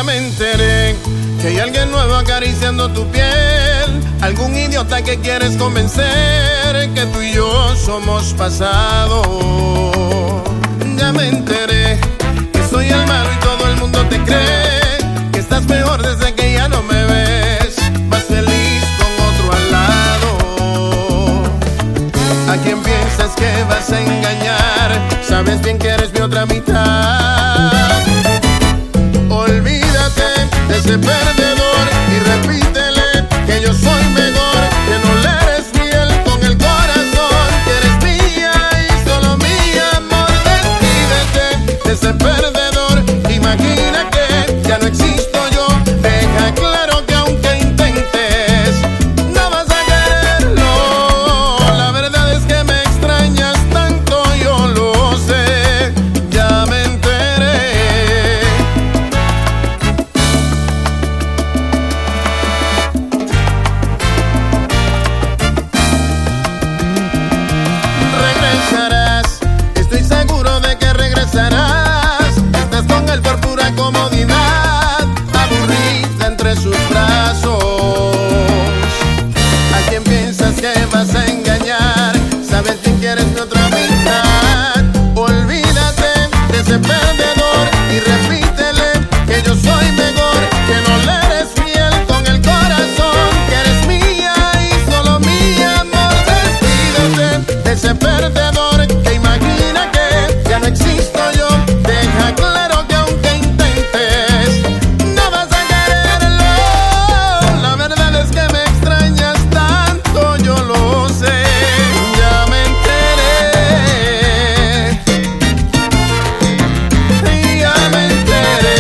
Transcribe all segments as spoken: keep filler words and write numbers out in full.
Ya me enteré que hay alguien nuevo acariciando tu piel, algún idiota que quieres convencer que tú y yo somos pasado. Ya me enteré que soy el malo y todo el mundo te cree, que estás mejor desde que ya no me ves, más feliz con otro al lado. ¿A quién piensas que vas a engañar? Sabes bien que eres mi otra mitad. Olvídate de ese perdedor y repítele que yo soy mejor, que no le eres fiel con el corazón, que eres mía y solo mía, amor. Despídete de ese perdedor, imagina que ya no existo yo. Deja claro que aunque intentes, no vas a quererlo. La verdad es que me extrañas tanto, yo lo sé. Ya me enteré. Regresarás, estoy seguro de que regresarás. Estás con él por pura comodidad, aburrida entre sus brazos. ¿A quién piensas que vas a engañar? Sabes bien que eres mi otra mitad. Olvídate de ese perdedor y repítele que yo soy mejor, que no le eres fiel con el corazón, que eres mía y solo mía, amor. Despídete de ese perdedor que imagina que ya no existo yo. Deja claro que aunque intentes, no vas a quererlo. La verdad es que me extrañas tanto, yo lo sé. Ya me enteré. Ya me enteré.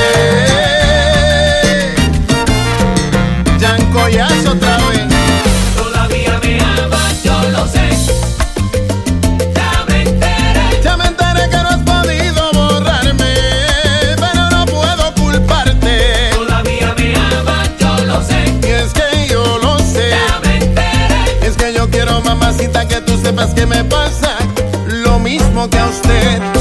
Yancoyazo otra vez. Todavía me amas, yo lo sé. Ya me enteré. Ya me enteré que no has podido borrarme, pero no puedo culparte. Todavía me amas, yo lo sé. Y es que yo lo sé. Ya me enteré. Es que yo quiero, mamacita, que tú sepas que me pasa lo mismo que a usted.